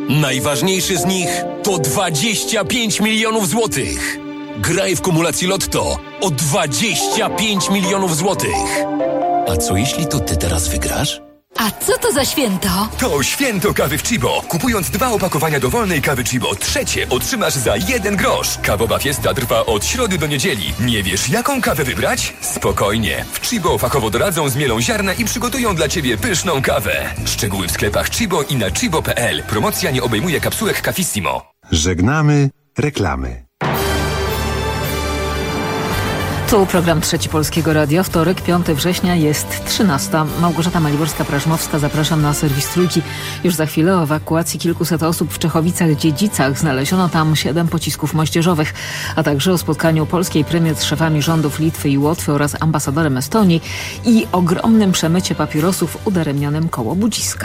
Najważniejszy z nich to 25 milionów złotych. Graj w kumulacji Lotto o 25 milionów złotych. A co jeśli to ty teraz wygrasz? A co to za święto? To święto kawy w Chibo. Kupując 2 opakowania dowolnej kawy Chibo, trzecie otrzymasz za 1 grosz. Kawowa fiesta trwa od środy do niedzieli. Nie wiesz, jaką kawę wybrać? Spokojnie. W Chibo fachowo doradzą, zmielą ziarna i przygotują dla ciebie pyszną kawę. Szczegóły w sklepach Chibo i na chibo.pl. Promocja nie obejmuje kapsułek Cafissimo. Żegnamy reklamy. Tu program Trzeci Polskiego Radia. Wtorek, 5 września, jest 13. Małgorzata Maliborska-Prażmowska, zapraszam na serwis Trójki. Już za chwilę o ewakuacji kilkuset osób w Czechowicach-Dziedzicach. Znaleziono tam 7 pocisków moździerzowych, a także o spotkaniu polskiej premier z szefami rządów Litwy i Łotwy oraz ambasadorem Estonii i ogromnym przemycie papierosów udaremnionym koło Budziska.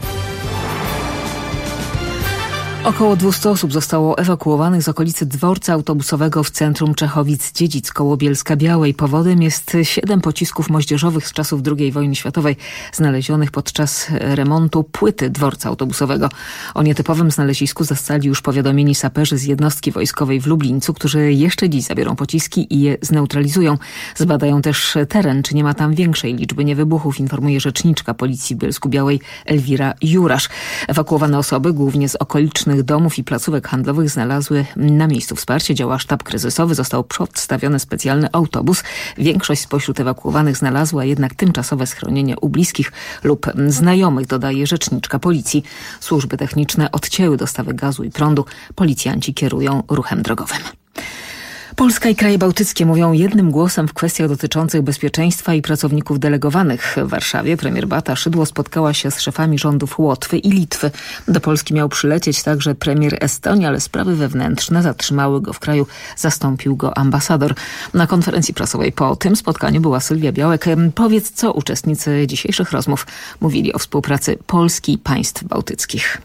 Około 200 osób zostało ewakuowanych z okolicy dworca autobusowego w centrum Czechowic-Dziedzic koło Bielska-Białej. Powodem jest 7 pocisków moździerzowych z czasów II wojny światowej, znalezionych podczas remontu płyty dworca autobusowego. O nietypowym znalezisku zostali już powiadomieni saperzy z jednostki wojskowej w Lublińcu, którzy jeszcze dziś zabiorą pociski i je zneutralizują. Zbadają też teren, czy nie ma tam większej liczby niewybuchów, informuje rzeczniczka policji w Bielsku-Białej Elwira Jurasz. Ewakuowane osoby, głównie z okolicznych domów i placówek handlowych, znalazły na miejscu wsparcie. Działa sztab kryzysowy, został przedstawiony specjalny autobus. Większość spośród ewakuowanych znalazła jednak tymczasowe schronienie u bliskich lub znajomych, dodaje rzeczniczka policji. Służby techniczne odcięły dostawy gazu i prądu. Policjanci kierują ruchem drogowym. Polska i kraje bałtyckie mówią jednym głosem w kwestiach dotyczących bezpieczeństwa i pracowników delegowanych. W Warszawie premier Beata Szydło spotkała się z szefami rządów Łotwy i Litwy. Do Polski miał przylecieć także premier Estonii, ale sprawy wewnętrzne zatrzymały go w kraju. Zastąpił go ambasador. Na konferencji prasowej po tym spotkaniu była Sylwia Białek. Powiedz, co uczestnicy dzisiejszych rozmów mówili o współpracy Polski i państw bałtyckich.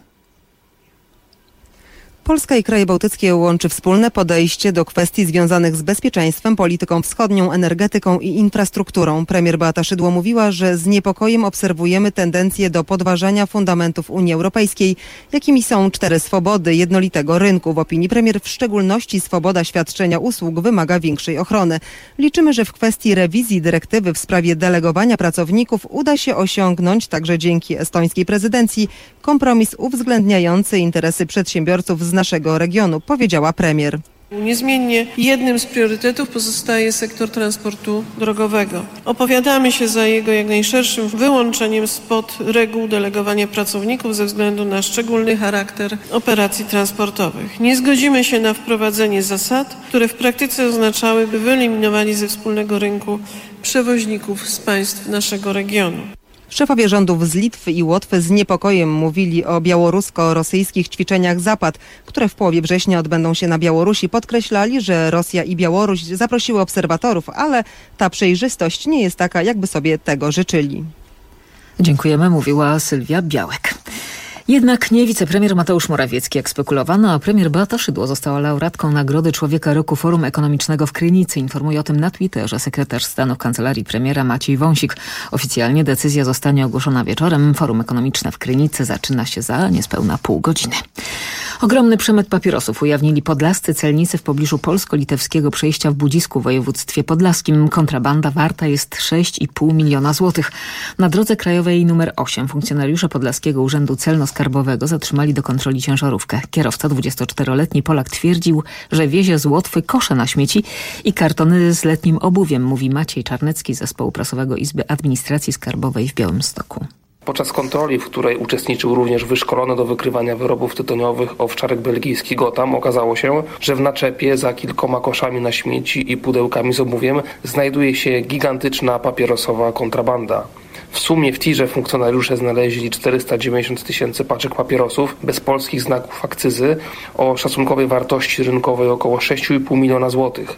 Polska i kraje bałtyckie łączy wspólne podejście do kwestii związanych z bezpieczeństwem, polityką wschodnią, energetyką i infrastrukturą. Premier Beata Szydło mówiła, że z niepokojem obserwujemy tendencje do podważania fundamentów Unii Europejskiej, jakimi są 4 swobody jednolitego rynku. W opinii premier w szczególności swoboda świadczenia usług wymaga większej ochrony. Liczymy, że w kwestii rewizji dyrektywy w sprawie delegowania pracowników uda się osiągnąć, także dzięki estońskiej prezydencji, kompromis uwzględniający interesy przedsiębiorców z naszego regionu, powiedziała premier. Niezmiennie jednym z priorytetów pozostaje sektor transportu drogowego. Opowiadamy się za jego jak najszerszym wyłączeniem spod reguł delegowania pracowników ze względu na szczególny charakter operacji transportowych. Nie zgodzimy się na wprowadzenie zasad, które w praktyce oznaczałyby wyeliminowanie ze wspólnego rynku przewoźników z państw naszego regionu. Szefowie rządów z Litwy i Łotwy z niepokojem mówili o białorusko-rosyjskich ćwiczeniach Zapad, które w połowie września odbędą się na Białorusi. Podkreślali, że Rosja i Białoruś zaprosiły obserwatorów, ale ta przejrzystość nie jest taka, jakby sobie tego życzyli. Dziękujemy, mówiła Sylwia Białek. Jednak nie wicepremier Mateusz Morawiecki, jak spekulowano, a premier Beata Szydło została laureatką Nagrody Człowieka Roku Forum Ekonomicznego w Krynicy. Informuje o tym na Twitterze sekretarz stanu w kancelarii premiera Maciej Wąsik. Oficjalnie decyzja zostanie ogłoszona wieczorem. Forum Ekonomiczne w Krynicy zaczyna się za niespełna pół godziny. Ogromny przemyt papierosów ujawnili podlascy celnicy w pobliżu polsko-litewskiego przejścia w Budzisku w województwie podlaskim. Kontrabanda warta jest 6,5 miliona złotych. Na drodze krajowej nr 8 funkcjonariusze Podlaskiego Urzędu Celno-Skarbowego zatrzymali do kontroli ciężarówkę. Kierowca, 24-letni Polak, twierdził, że wiezie z Łotwy kosze na śmieci i kartony z letnim obuwiem, mówi Maciej Czarnecki z Zespołu Prasowego Izby Administracji Skarbowej w Białymstoku. Podczas kontroli, w której uczestniczył również wyszkolony do wykrywania wyrobów tytoniowych owczarek belgijski Gotham, okazało się, że w naczepie za kilkoma koszami na śmieci i pudełkami z obuwiem znajduje się gigantyczna papierosowa kontrabanda. W sumie w tirze funkcjonariusze znaleźli 490 tysięcy paczek papierosów bez polskich znaków akcyzy o szacunkowej wartości rynkowej około 6,5 miliona złotych.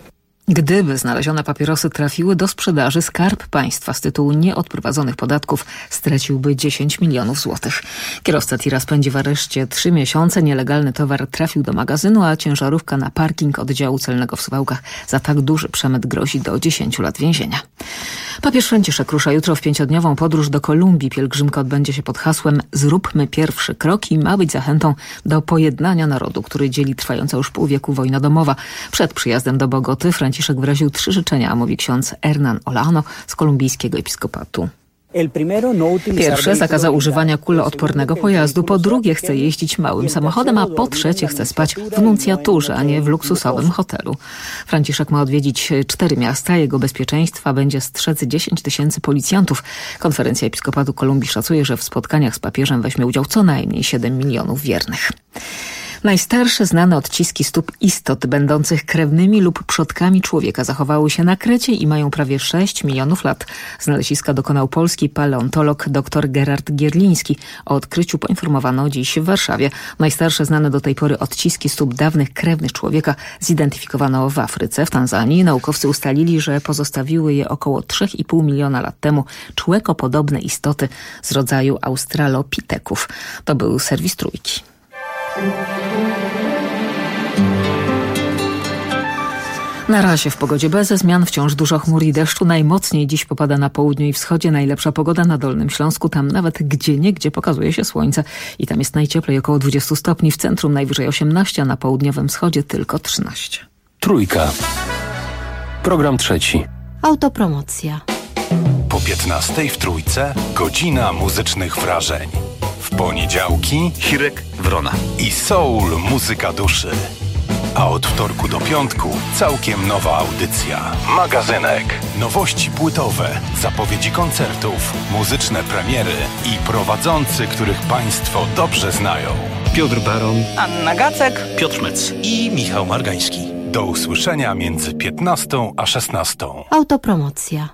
Gdyby znalezione papierosy trafiły do sprzedaży, Skarb Państwa z tytułu nieodprowadzonych podatków straciłby 10 milionów złotych. Kierowca tira spędzi w areszcie 3 miesiące. Nielegalny towar trafił do magazynu, a ciężarówka na parking oddziału celnego w Suwałkach. Za tak duży przemyt grozi do 10 lat więzienia. Papież Franciszek rusza jutro w 5-dniową podróż do Kolumbii. Pielgrzymka odbędzie się pod hasłem „Zróbmy pierwszy krok” i ma być zachętą do pojednania narodu, który dzieli trwająca już pół wieku wojna domowa. Przed przyjazdem do Bogoty Franciszek wyraził 3 życzenia, mówi ksiądz Hernán Olano z kolumbijskiego episkopatu. Pierwsze, zakazał używania kuloodpornego pojazdu. Po drugie, chce jeździć małym samochodem, a po trzecie, chce spać w nuncjaturze, a nie w luksusowym hotelu. Franciszek ma odwiedzić 4 miasta. Jego bezpieczeństwa będzie strzec 10 000 policjantów. Konferencja Episkopatu Kolumbii szacuje, że w spotkaniach z papieżem weźmie udział co najmniej 7 milionów wiernych. Najstarsze znane odciski stóp istot będących krewnymi lub przodkami człowieka zachowały się na Krecie i mają prawie 6 milionów lat. Znaleziska dokonał polski paleontolog dr Gerard Gierliński. O odkryciu poinformowano dziś w Warszawie. Najstarsze znane do tej pory odciski stóp dawnych krewnych człowieka zidentyfikowano w Afryce, w Tanzanii. Naukowcy ustalili, że pozostawiły je około 3,5 miliona lat temu człekopodobne istoty z rodzaju australopiteków. To był serwis Trójki. Na razie w pogodzie bez zmian, wciąż dużo chmur i deszczu. Najmocniej dziś popada na południu i wschodzie. Najlepsza pogoda na Dolnym Śląsku. Tam nawet gdzieniegdzie pokazuje się słońce i tam jest najcieplej, około 20 stopni. W centrum najwyżej 18, a na południowym wschodzie tylko 13. Trójka. Program trzeci. Autopromocja. Po 15 w Trójce godzina muzycznych wrażeń. W poniedziałki Hirek Wrona i Soul Muzyka Duszy. A od wtorku do piątku całkiem nowa audycja. Magazynek. Nowości płytowe, zapowiedzi koncertów, muzyczne premiery i prowadzący, których Państwo dobrze znają. Piotr Baron, Anna Gacek, Piotr Mec i Michał Margański. Do usłyszenia między 15 a 16. Autopromocja.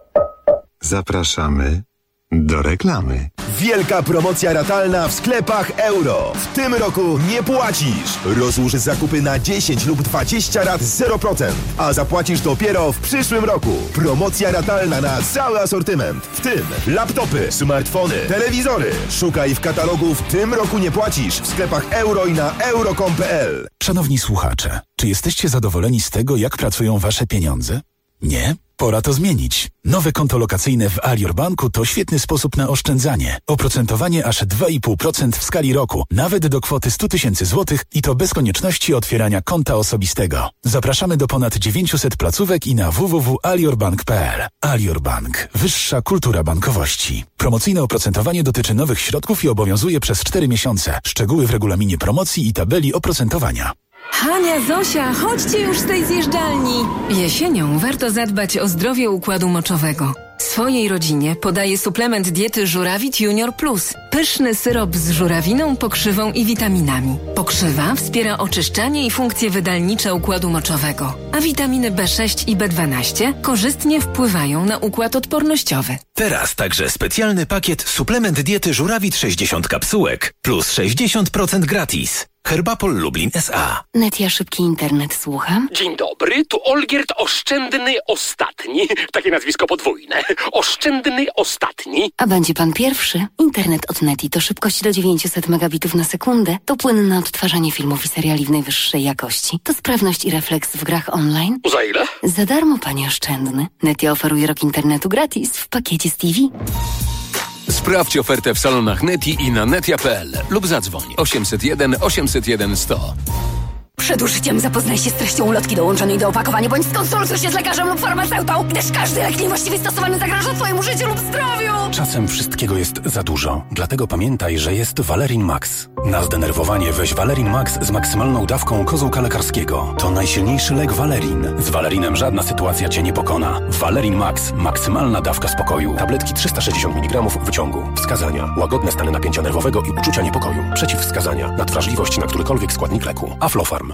Zapraszamy do reklamy. Wielka promocja ratalna w sklepach Euro. W tym roku nie płacisz. Rozłóż zakupy na 10 lub 20 rat 0%, a zapłacisz dopiero w przyszłym roku. Promocja ratalna na cały asortyment, w tym laptopy, smartfony, telewizory. Szukaj w katalogu "W tym roku nie płacisz" w sklepach Euro i na euro.com.pl. Szanowni słuchacze, czy jesteście zadowoleni z tego, jak pracują wasze pieniądze? Nie? Pora to zmienić. Nowe konto lokacyjne w Alior Banku to świetny sposób na oszczędzanie. Oprocentowanie aż 2,5% w skali roku, nawet do kwoty 100 000 złotych i to bez konieczności otwierania konta osobistego. Zapraszamy do ponad 900 placówek i na www.aliorbank.pl. Alior Bank. Wyższa kultura bankowości. Promocyjne oprocentowanie dotyczy nowych środków i obowiązuje przez 4 miesiące. Szczegóły w regulaminie promocji i tabeli oprocentowania. Hania, Zosia, chodźcie już z tej zjeżdżalni. Jesienią warto zadbać o zdrowie układu moczowego. Swojej rodzinie podaję suplement diety Żurawit Junior Plus. Pyszny syrop z żurawiną, pokrzywą i witaminami. Pokrzywa wspiera oczyszczanie i funkcje wydalnicze układu moczowego. A witaminy B6 i B12 korzystnie wpływają na układ odpornościowy. Teraz także specjalny pakiet suplement diety Żurawit 60 kapsułek plus 60% gratis. Herbapol Lublin S.A. Netia, szybki internet, słucham. Dzień dobry, tu Olgierd Oszczędny Ostatni. Takie nazwisko podwójne. Oszczędny Ostatni. A będzie pan pierwszy? Internet od Neti to szybkość do 900 megabitów na sekundę, to płynne odtwarzanie filmów i seriali w najwyższej jakości, to sprawność i refleks w grach online. Za ile? Za darmo, panie Oszczędny. Netia oferuje rok internetu gratis w pakiecie z TV. Sprawdź ofertę w salonach Neti i na netia.pl lub zadzwoń 801 801 100. Przed użyciem zapoznaj się z treścią ulotki dołączonej do opakowania, bądź skonsultuj się z lekarzem lub farmaceutą, gdyż każdy lek niewłaściwie stosowany zagraża twojemu życiu lub zdrowiu. Czasem wszystkiego jest za dużo, dlatego pamiętaj, że jest Valerin Max. Na zdenerwowanie weź Valerin Max z maksymalną dawką kozłka lekarskiego. To najsilniejszy lek Valerin. Z Valerinem żadna sytuacja cię nie pokona. Valerin Max. Maksymalna dawka spokoju. Tabletki 360 mg wyciągu. Wskazania. Łagodne stany napięcia nerwowego i uczucia niepokoju. Przeciwwskazania. Nadwrażliwość na którykolwiek składnik leku. Aflofarm.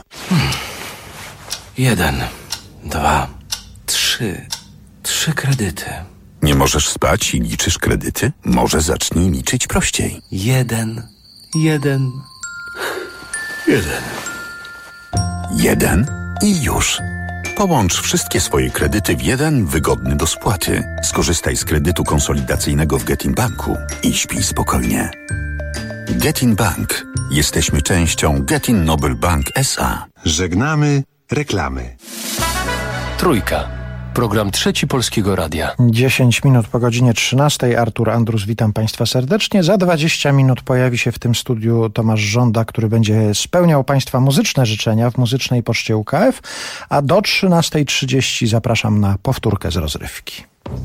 1, 2, 3. 3 kredyty. Nie możesz spać i liczysz kredyty? Może zacznij liczyć prościej. 1. 1 i już. Połącz wszystkie swoje kredyty w jeden wygodny do spłaty. Skorzystaj z kredytu konsolidacyjnego w Getin Banku i śpij spokojnie. Getin Bank. Jesteśmy częścią Getin Noble Bank S.A. Żegnamy reklamy. Trójka. Program Trzeci Polskiego Radia. 10 minut po godzinie 13. Artur Andrus, witam Państwa serdecznie. Za 20 minut pojawi się w tym studiu Tomasz Żąda, który będzie spełniał Państwa muzyczne życzenia w Muzycznej Poczcie UKF, a do 13:30 zapraszam na powtórkę z rozrywki.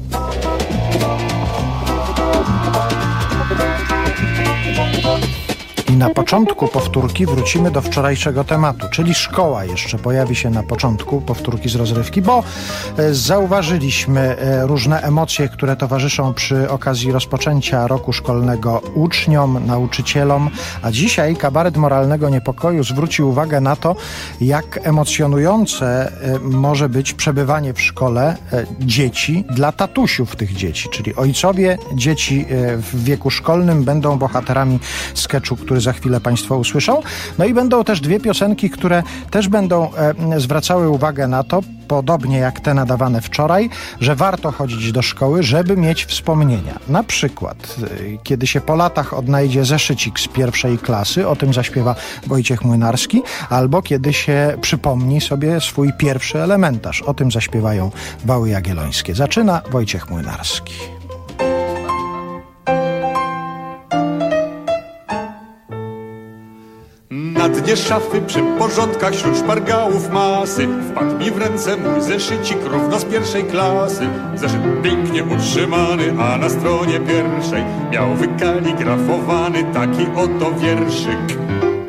I na początku powtórki wrócimy do wczorajszego tematu, czyli szkoła jeszcze pojawi się na początku powtórki z rozrywki, bo zauważyliśmy różne emocje, które towarzyszą przy okazji rozpoczęcia roku szkolnego uczniom, nauczycielom, a dzisiaj kabaret moralnego niepokoju zwrócił uwagę na to, jak emocjonujące może być przebywanie w szkole dzieci dla tatusiów tych dzieci, czyli ojcowie dzieci w wieku szkolnym będą bohaterami skeczu, który za chwilę Państwo usłyszą. No i będą też dwie piosenki, które też będą zwracały uwagę na to, podobnie jak te nadawane wczoraj, że warto chodzić do szkoły, żeby mieć wspomnienia. Na przykład, kiedy się po latach odnajdzie zeszycik z pierwszej klasy, o tym zaśpiewa Wojciech Młynarski, albo kiedy się przypomni sobie swój pierwszy elementarz, o tym zaśpiewają Wały Jagiellońskie. Zaczyna Wojciech Młynarski. Na dnie szafy przy porządkach wśród szpargałów masy wpadł mi w ręce mój zeszycik równo z pierwszej klasy. Zeszyt pięknie utrzymany, a na stronie pierwszej miał wykaligrafowany taki oto wierszyk.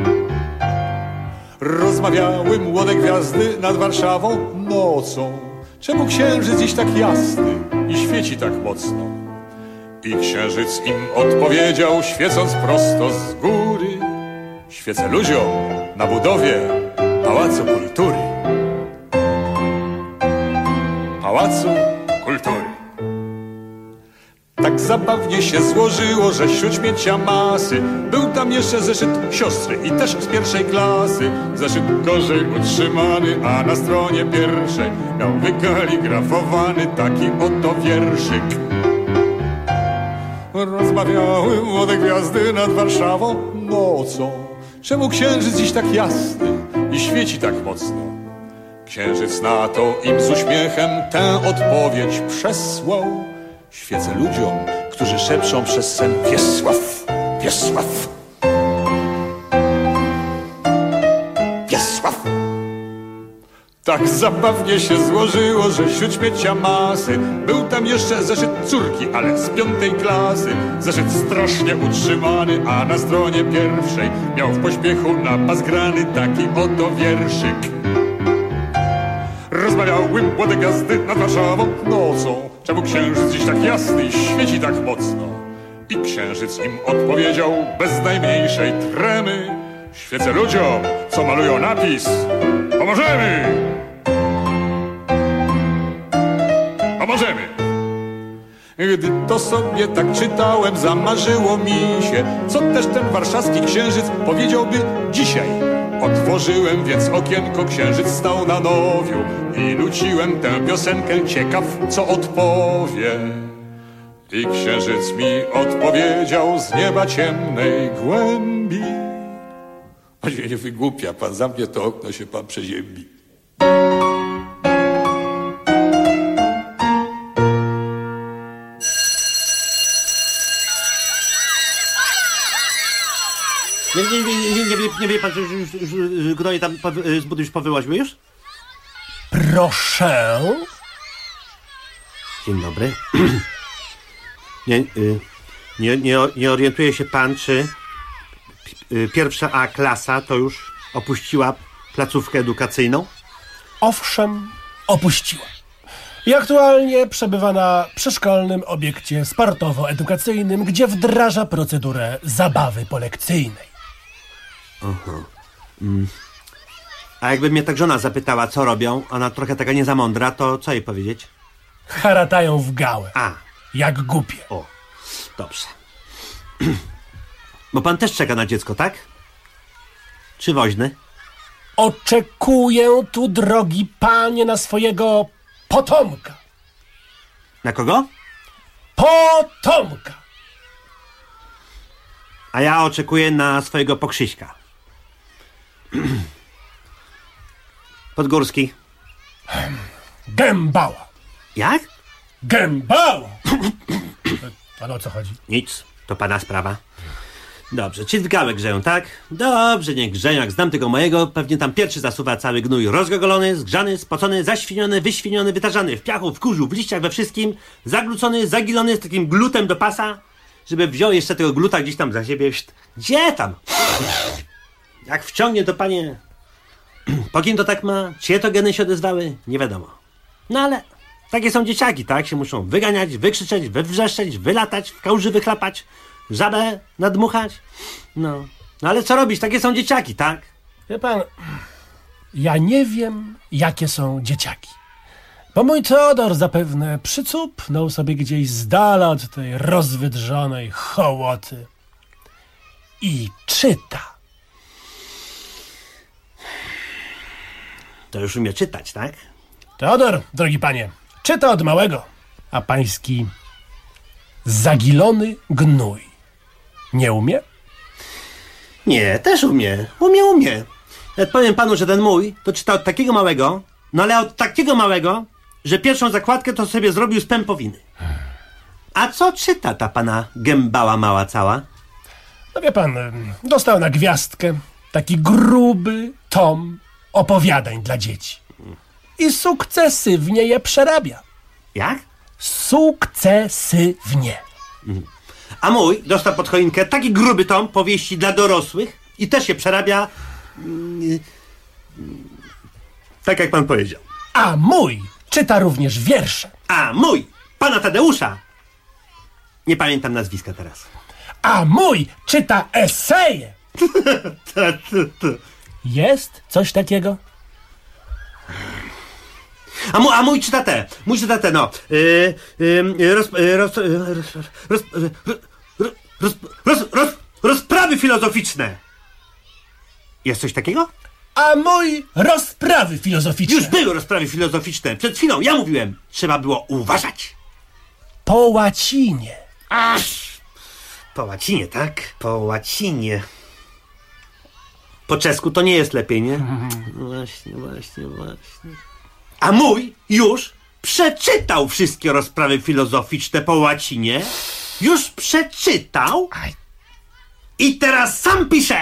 Rozmawiały młode gwiazdy nad Warszawą nocą. Czemu księżyc dziś tak jasny i świeci tak mocno? I księżyc im odpowiedział, świecąc prosto z góry: świecę ludziom na budowie Pałacu Kultury. Pałacu Kultury. Tak zabawnie się złożyło, że wśród śmiecia masy był tam jeszcze zeszyt siostry i też z pierwszej klasy. Zeszyt gorzej utrzymany, a na stronie pierwszej miał wykaligrafowany taki oto wierszyk. Rozmawiały młode gwiazdy nad Warszawą nocą. Czemu księżyc dziś tak jasny i świeci tak mocno? Księżyc na to im z uśmiechem tę odpowiedź przesłał: świecę ludziom, którzy szepczą przez sen Wiesław, Wiesław, Wiesław. Tak zabawnie się złożyło, że wśród śmiecia masy był tam jeszcze zeszyt córki, ale z piątej klasy. Zeszyt strasznie utrzymany, a na stronie pierwszej miał w pośpiechu napas grany taki oto wierszyk. Rozmawiały młode gwiazdy nad Warszawą nocą. Czemu księżyc dziś tak jasny i świeci tak mocno? I księżyc im odpowiedział bez najmniejszej tremy: świecę ludziom, co malują napis: pomożemy! Pomożemy! Gdy to sobie tak czytałem, zamarzyło mi się, co też ten warszawski księżyc powiedziałby dzisiaj. Otworzyłem więc okienko, księżyc stał na nowiu i nuciłem tę piosenkę, ciekaw co odpowie. I księżyc mi odpowiedział z nieba ciemnej głębi: pan się nie wygłupia, pan zamknie to okno, się pan przeziębi. Nie wie pan, że już gnoje tam z budy już powyłaziły już? Proszę. Dzień dobry. Nie orientuje się pan, czy pierwsza A klasa to już opuściła placówkę edukacyjną? Owszem, opuściła. I aktualnie przebywa na przyszkolnym obiekcie sportowo-edukacyjnym, gdzie wdraża procedurę zabawy polekcyjnej. Aha. A jakby mnie tak żona zapytała, co robią, ona trochę taka nie za mądra, to co jej powiedzieć? Haratają w gałę. A. Jak głupie. O, dobrze. Bo pan też czeka na dziecko, tak? Czy woźny? Oczekuję tu, drogi panie, na swojego potomka. Na kogo? Potomka. A ja oczekuję na swojego pokrzyśka. Podgórski. Gębała. Jak? Gębała. Ale o co chodzi? Nic, to pana sprawa. Dobrze, czy w gałę grzeją, tak? Dobrze, niech grzeją, jak znam tego mojego, pewnie tam pierwszy zasuwa cały gnój rozgogolony, zgrzany, spocony, zaświniony, wyświniony, wytarzany w piachu, w kurzu, w liściach, we wszystkim, zaglucony, zagilony z takim glutem do pasa, żeby wziął jeszcze tego gluta gdzieś tam za siebie. Gdzie tam? Jak wciągnie to panie... Po kim to tak ma? Czyje to geny się odezwały? Nie wiadomo. No ale takie są dzieciaki, tak? Się muszą wyganiać, wykrzyczeć, wywrzeszczeć, wylatać, w kałuży wychlapać, żabę nadmuchać. No ale co robić? Takie są dzieciaki, tak? Wie pan, ja nie wiem, jakie są dzieciaki. Bo mój Teodor zapewne przycupnął sobie gdzieś z dala od tej rozwydrzonej hołoty i czyta. To już umie czytać, tak? Teodor, drogi panie, czyta od małego, a pański zagilony gnój nie umie? Nie, też umie. Umie. Ja powiem panu, że ten mój to czyta od takiego małego, no ale od takiego małego, że pierwszą zakładkę to sobie zrobił z pępowiny. A co czyta ta pana gębała mała cała? No wie pan, dostał na gwiazdkę taki gruby tom opowiadań dla dzieci. I sukcesywnie je przerabia. Jak? Sukcesywnie. A mój dostał pod choinkę taki gruby tom powieści dla dorosłych i też je przerabia tak jak pan powiedział. A mój czyta również wiersze. A mój pana Tadeusza, nie pamiętam nazwiska teraz. A mój czyta eseje. Jest coś takiego? A mój czyta te, no. Rozprawy filozoficzne. Jest coś takiego? A mój rozprawy filozoficzne. Już były rozprawy filozoficzne. Przed chwilą ja mówiłem. Trzeba było uważać. Po łacinie. Po łacinie, tak? Po łacinie. Po czesku to nie jest lepiej, nie? Właśnie. A mój już przeczytał wszystkie rozprawy filozoficzne po łacinie. Już przeczytał. I teraz sam pisze.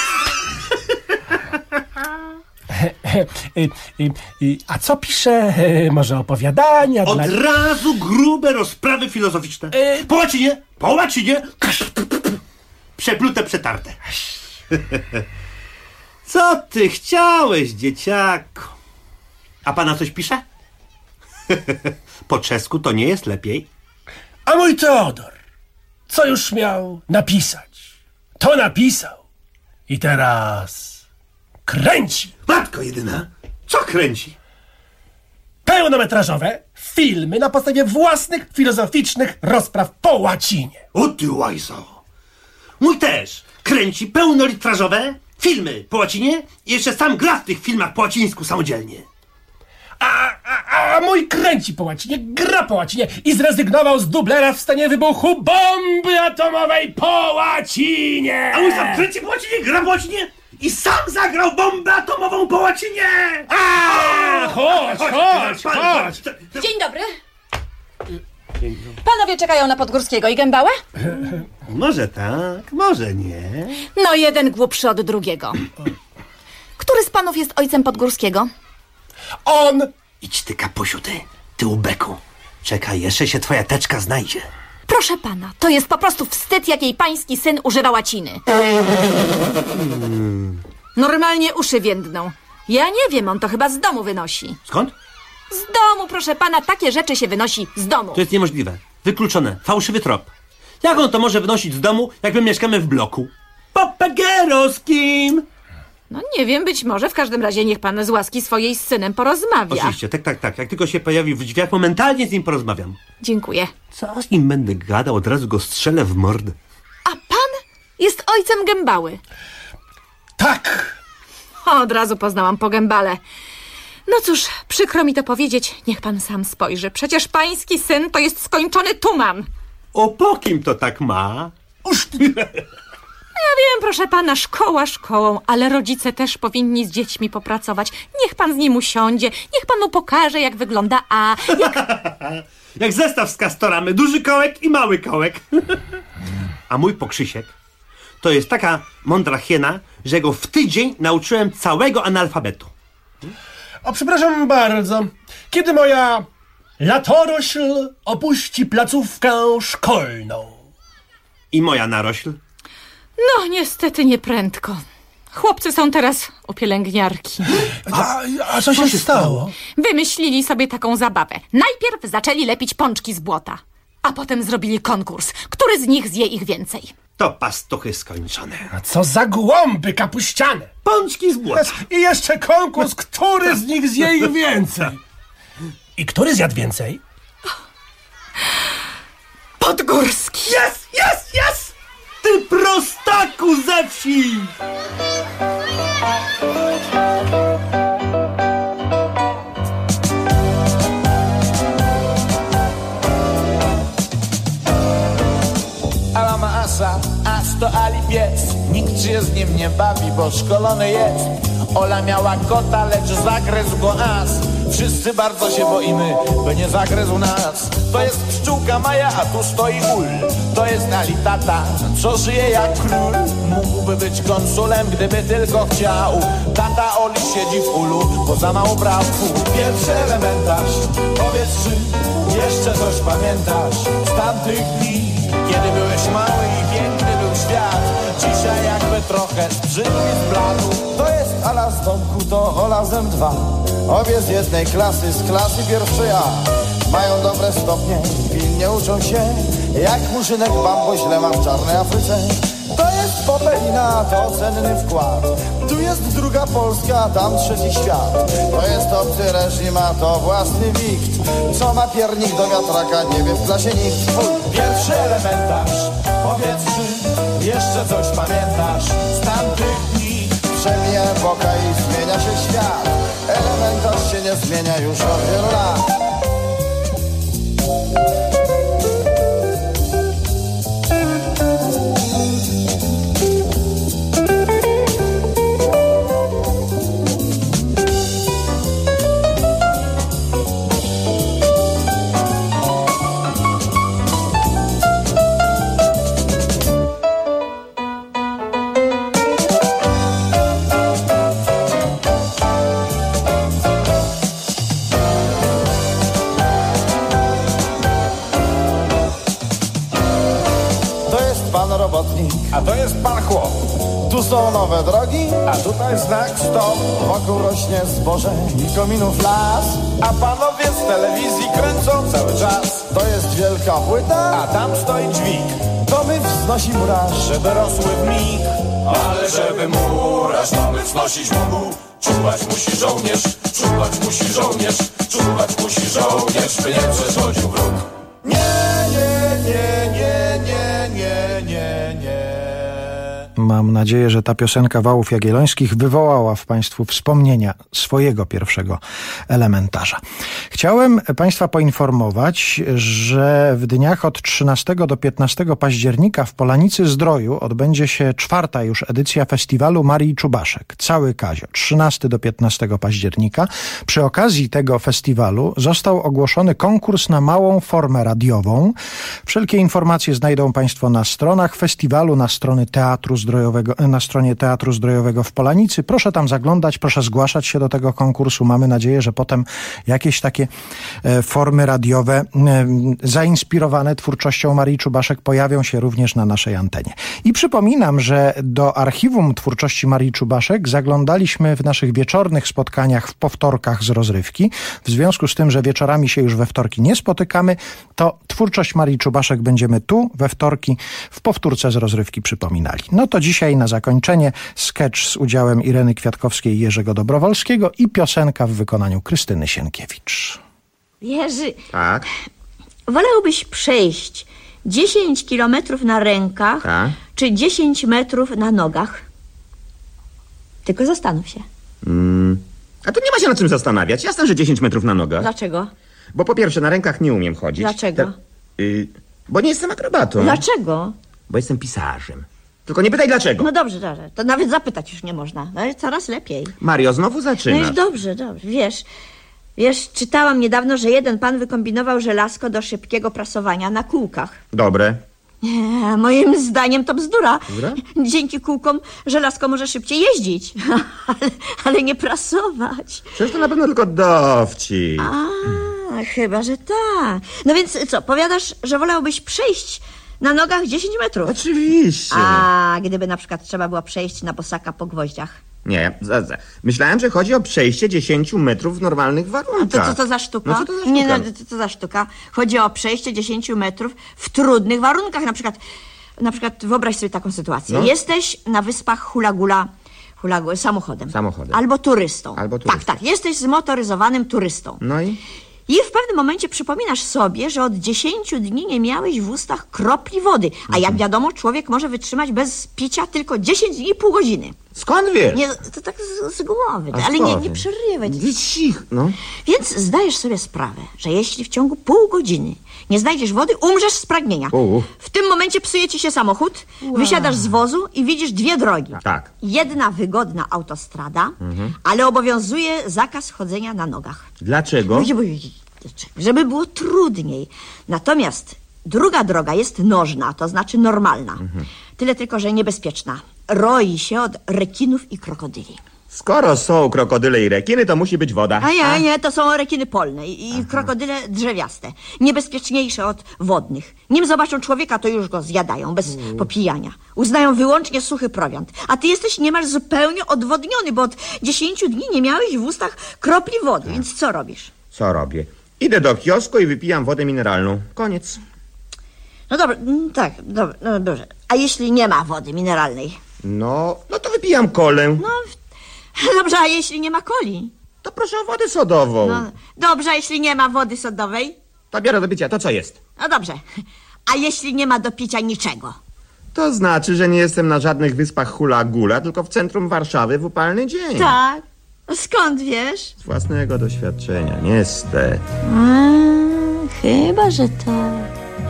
A co pisze? Może opowiadania? Od razu grube rozprawy filozoficzne. Po łacinie. Przeplute, przetarte. Co ty chciałeś, dzieciaku? A pana coś pisze? Po czesku to nie jest lepiej? A mój Teodor, co już miał napisać, to napisał. I teraz kręci. Matko jedyna, co kręci? Pełnometrażowe filmy na podstawie własnych filozoficznych rozpraw po łacinie. O ty łajzo. Mój też kręci pełnolitrażowe filmy po łacinie i jeszcze sam gra w tych filmach po łacińsku samodzielnie. A mój kręci po łacinie, gra po łacinie i zrezygnował z dublera w stanie wybuchu bomby atomowej po łacinie. A mój sam kręci po łacinie, gra po łacinie i sam zagrał bombę atomową po łacinie. Chodź. Dzień dobry. Panowie czekają na Podgórskiego i Gębałę? Może tak, może nie. No jeden głupszy od drugiego. Który z panów jest ojcem Podgórskiego? On! Idź ty, kapusiu, ty ubeku. Czekaj, jeszcze się twoja teczka znajdzie. Proszę pana, to jest po prostu wstyd, jak jej pański syn używa łaciny. Normalnie uszy więdną. Ja nie wiem, on to chyba z domu wynosi. Skąd? Z domu, proszę pana, takie rzeczy się wynosi z domu. To jest niemożliwe. Wykluczone. Fałszywy trop. Jak on to może wynosić z domu, jak my mieszkamy w bloku? Papagerowskim! No nie wiem, być może. W każdym razie niech pan z łaski swojej z synem porozmawia. Oczywiście, tak. Jak tylko się pojawi w drzwiach, momentalnie z nim porozmawiam. Dziękuję. Co z nim będę gadał? Od razu go strzelę w mordę. A pan jest ojcem Gębały. Tak. Od razu poznałam po gębale. No cóż, przykro mi to powiedzieć, niech pan sam spojrzy. Przecież pański syn to jest skończony tuman. O po kim to tak ma? Ja wiem, proszę pana, szkoła szkołą, ale rodzice też powinni z dziećmi popracować. Niech pan z nim usiądzie, niech panu pokaże, jak wygląda Jak zestaw z Castoramy, duży kołek i mały kołek. A mój pokrzysiek to jest taka mądra hiena, że go w tydzień nauczyłem całego analfabetu. O, przepraszam bardzo. Kiedy moja latorośl opuści placówkę szkolną? I moja narośl? No, niestety nieprędko. Chłopcy są teraz u pielęgniarki. A co się stało? Wymyślili sobie taką zabawę. Najpierw zaczęli lepić pączki z błota, a potem zrobili konkurs. Który z nich zje ich więcej? To pastuchy skończone. A co za głąby kapuściane? Pączki z błota. I jeszcze konkurs, który z nich zje ich więcej. I który zjadł więcej? Podgórski. Jest! Ty prostaku ze wsi! Ala ma asa, as to Ali pies. Nikt się z nim nie bawi, bo szkolony jest. Ola miała kota, lecz zagryzł go as. Wszyscy bardzo się boimy, by nie zagryzł nas. To jest pszczółka Maja, a tu stoi ul. To jest Ali tata, co żyje jak król. Mógłby być konsulem, gdyby tylko chciał. Tata Oli siedzi w ulu, bo za mało brał. Pierwszy elementarz, powiedz, czy jeszcze coś pamiętasz z tamtych dni, kiedy byłeś mały i piękny był świat. Dzisiaj jakby trochę zbrzydł i zbladł. To jest Ala z domku, to Ola zem 2. Obie z jednej klasy, z klasy pierwszej A. Mają dobre stopnie, pilnie uczą się. Jak murzynek Bambo źle ma w czarnej Afryce. To jest Popelina, to cenny wkład. Tu jest druga Polska, a tam trzeci świat. To jest obcy reżim, a to własny wikt. Co ma piernik do wiatraka, nie wie w klasie nikt. Pierwszy elementarz, powiedz, czy jeszcze coś pamiętasz z tamtych dni. Przemija epoka i zmienia się świat. Elementarz się nie zmienia już od wielu lat. A to jest pan chłop. Tu są nowe drogi, a tutaj znak stop. Wokół rośnie zboże i kominów las. A panowie z telewizji kręcą cały czas. To jest wielka płyta, a tam stoi dźwig. To my wznosi murarz, żeby rosły w mig. Ale żeby murarz mamy wznosić mógł, czuwać musi żołnierz, czuwać musi żołnierz, czuwać musi żołnierz, by nie przeszkodził wróg. Mam nadzieję, że ta piosenka Wałów Jagiellońskich wywołała w Państwu wspomnienia swojego pierwszego elementarza. Chciałem Państwa poinformować, że w dniach od 13 do 15 października w Polanicy-Zdroju odbędzie się 4. już edycja festiwalu Marii Czubaszek. Cały Kazio, 13 do 15 października. Przy okazji tego festiwalu został ogłoszony konkurs na małą formę radiową. Wszelkie informacje znajdą Państwo na stronach festiwalu, na stronie Teatru Zdrojowego w Polanicy. Proszę tam zaglądać, proszę zgłaszać się do tego konkursu. Mamy nadzieję, że potem jakieś takie formy radiowe zainspirowane twórczością Marii Czubaszek pojawią się również na naszej antenie. I przypominam, że do archiwum twórczości Marii Czubaszek zaglądaliśmy w naszych wieczornych spotkaniach w powtórkach z rozrywki. W związku z tym, że wieczorami się już we wtorki nie spotykamy, to twórczość Marii Czubaszek będziemy tu we wtorki w powtórce z rozrywki przypominali. No to dzisiaj na zakończenie sketch z udziałem Ireny Kwiatkowskiej i Jerzego Dobrowolskiego i piosenka w wykonaniu Krystyny Sienkiewicz. Jerzy, Tak? wolałbyś przejść 10 kilometrów na rękach, Tak? czy 10 metrów na nogach? Tylko zastanów się. A tu nie ma się nad czym zastanawiać. Jasne, że 10 metrów na nogach. Dlaczego? Bo po pierwsze, na rękach nie umiem chodzić. Dlaczego? Bo nie jestem akrobatą. Dlaczego? Bo jestem pisarzem. Tylko nie pytaj dlaczego. No dobrze. To nawet zapytać już nie można. No ale coraz lepiej. Mario, znowu zaczynasz. No już dobrze. Wiesz, czytałam niedawno, że jeden pan wykombinował żelazko do szybkiego prasowania na kółkach. Dobre. Nie, moim zdaniem to bzdura. Dzięki kółkom żelazko może szybciej jeździć, ale nie prasować. Przecież to na pewno tylko dowcip. Chyba, że tak. No więc co, powiadasz, że wolałbyś przejść na nogach 10 metrów? Oczywiście. A gdyby na przykład trzeba było przejść na bosaka po gwoździach? Nie, myślałem, że chodzi o przejście 10 metrów w normalnych warunkach. A to co za sztuka? No co to za sztuka? Nie, no co za sztuka? Chodzi o przejście 10 metrów w trudnych warunkach. Na przykład wyobraź sobie taką sytuację. No. Jesteś na wyspach Hula-Gula samochodem. Albo turystą. Tak, jesteś zmotoryzowanym turystą. No i? I w pewnym momencie przypominasz sobie, że od 10 dni nie miałeś w ustach kropli wody. A jak wiadomo, człowiek może wytrzymać bez picia tylko 10,5 godziny. Skąd wiesz? Nie, to tak z głowy, ale nie przerywaj. No. Więc zdajesz sobie sprawę, że jeśli w ciągu pół godziny nie znajdziesz wody, umrzesz z pragnienia. W tym momencie psuje ci się samochód, wysiadasz z wozu i widzisz dwie drogi. Tak. Jedna wygodna autostrada, ale obowiązuje zakaz chodzenia na nogach. Dlaczego? Żeby było trudniej. Natomiast druga droga jest nożna, to znaczy normalna. Tyle tylko, że niebezpieczna. Roi się od rekinów i krokodyli. Skoro są krokodyle i rekiny, to musi być woda. Nie, to są rekiny polne i krokodyle drzewiaste. Niebezpieczniejsze od wodnych. Nim zobaczą człowieka, to już go zjadają, bez popijania. Uznają wyłącznie suchy prowiant. A ty jesteś niemal zupełnie odwodniony, bo od 10 dni nie miałeś w ustach kropli wody. Więc co robisz? Co robię? Idę do kiosku i wypijam wodę mineralną. Koniec. No dobra, no dobrze. A jeśli nie ma wody mineralnej? No to wypijam kolę. No, dobrze, a jeśli nie ma coli? To proszę o wodę sodową. No, dobrze, a jeśli nie ma wody sodowej? To biorę do picia, to co jest? No dobrze, a jeśli nie ma do picia niczego? To znaczy, że nie jestem na żadnych wyspach Hula-Gula, tylko w centrum Warszawy w upalny dzień. Tak. Skąd wiesz? Z własnego doświadczenia, niestety. Chyba, że tak.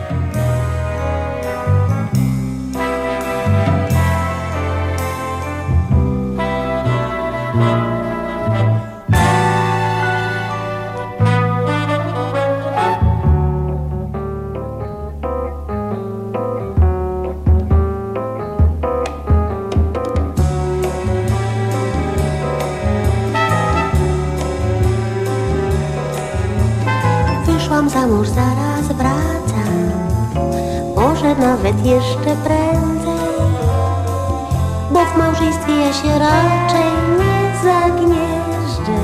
Za mąż zaraz wracam, może nawet jeszcze prędzej, bo w małżeństwie ja się raczej nie zagnieżdżę.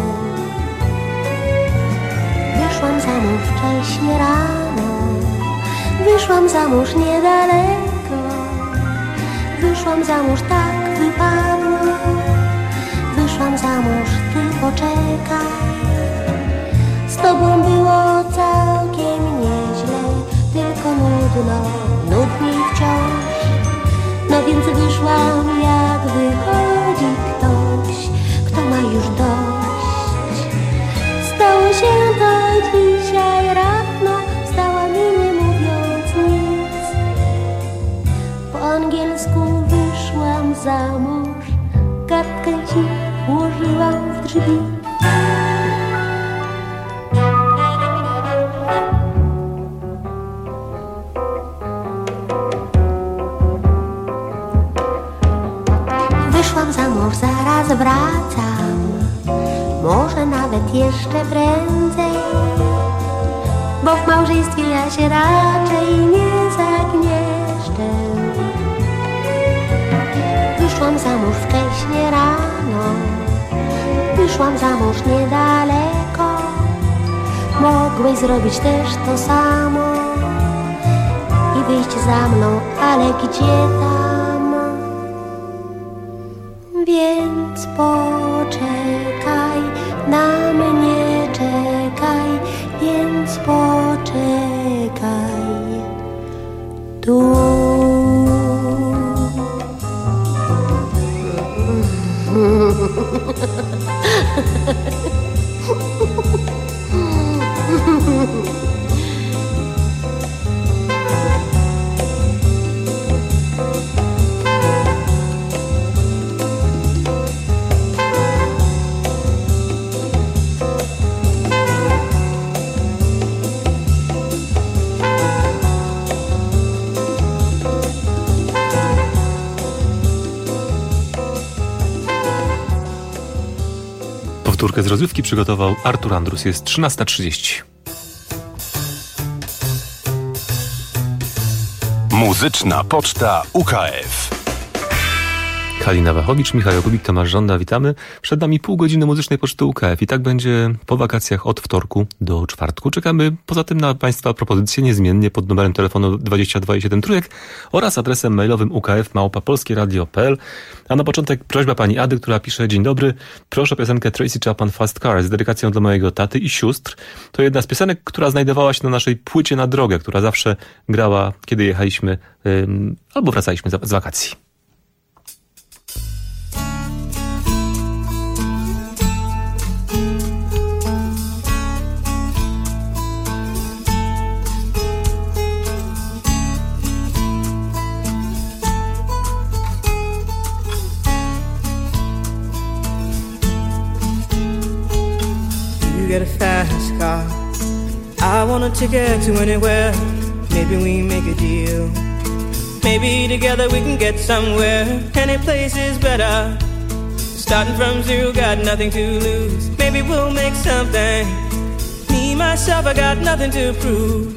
Wyszłam za mąż wcześnie rano, wyszłam za mąż niedaleko, wyszłam za mąż tak wypadło, wyszłam za mąż, ty poczekaj. Z tobą było całkiem nieźle, tylko nudniej wciąż. No więc wyszłam, jak wychodzi ktoś, kto ma już dość. Stało się to dzisiaj rano, stała mi nie mówiąc nic. Po angielsku wyszłam za mąż, kartkę ci włożyłam w drzwi. Wyszłam za mąż, zaraz wracam, może nawet jeszcze prędzej, bo w małżeństwie ja się raczej nie zagnieżdżę. Wyszłam za mąż wcześnie rano, wyszłam za mąż niedaleko, mogłeś zrobić też to samo i wyjść za mną, ale gdzie tam? Więc poczekaj, na mnie czekaj, więc poczekaj tu. Powtórkę z rozrywki przygotował Artur Andrus. Jest 13:30. Muzyczna Poczta UKF. Halina Wachowicz, Michał Jakubik, Tomasz Żąda, witamy. Przed nami pół godziny Muzycznej Poczty UKF i tak będzie po wakacjach od wtorku do czwartku. Czekamy poza tym na Państwa propozycje niezmiennie pod numerem telefonu 22 3 oraz adresem mailowym ukf@polskieradio.pl. A na początek prośba pani Ady, która pisze: dzień dobry, proszę piosenkę Tracy Chapman Fast Car z dedykacją dla mojego taty i sióstr. To jedna z piosenek, która znajdowała się na naszej płycie na drogę, która zawsze grała, kiedy jechaliśmy albo wracaliśmy z wakacji. Get a fast car, I want a ticket to anywhere. Maybe we make a deal. Maybe together we can get somewhere. Any place is better. Starting from zero, got nothing to lose. Maybe we'll make something. Me, myself, I got nothing to prove.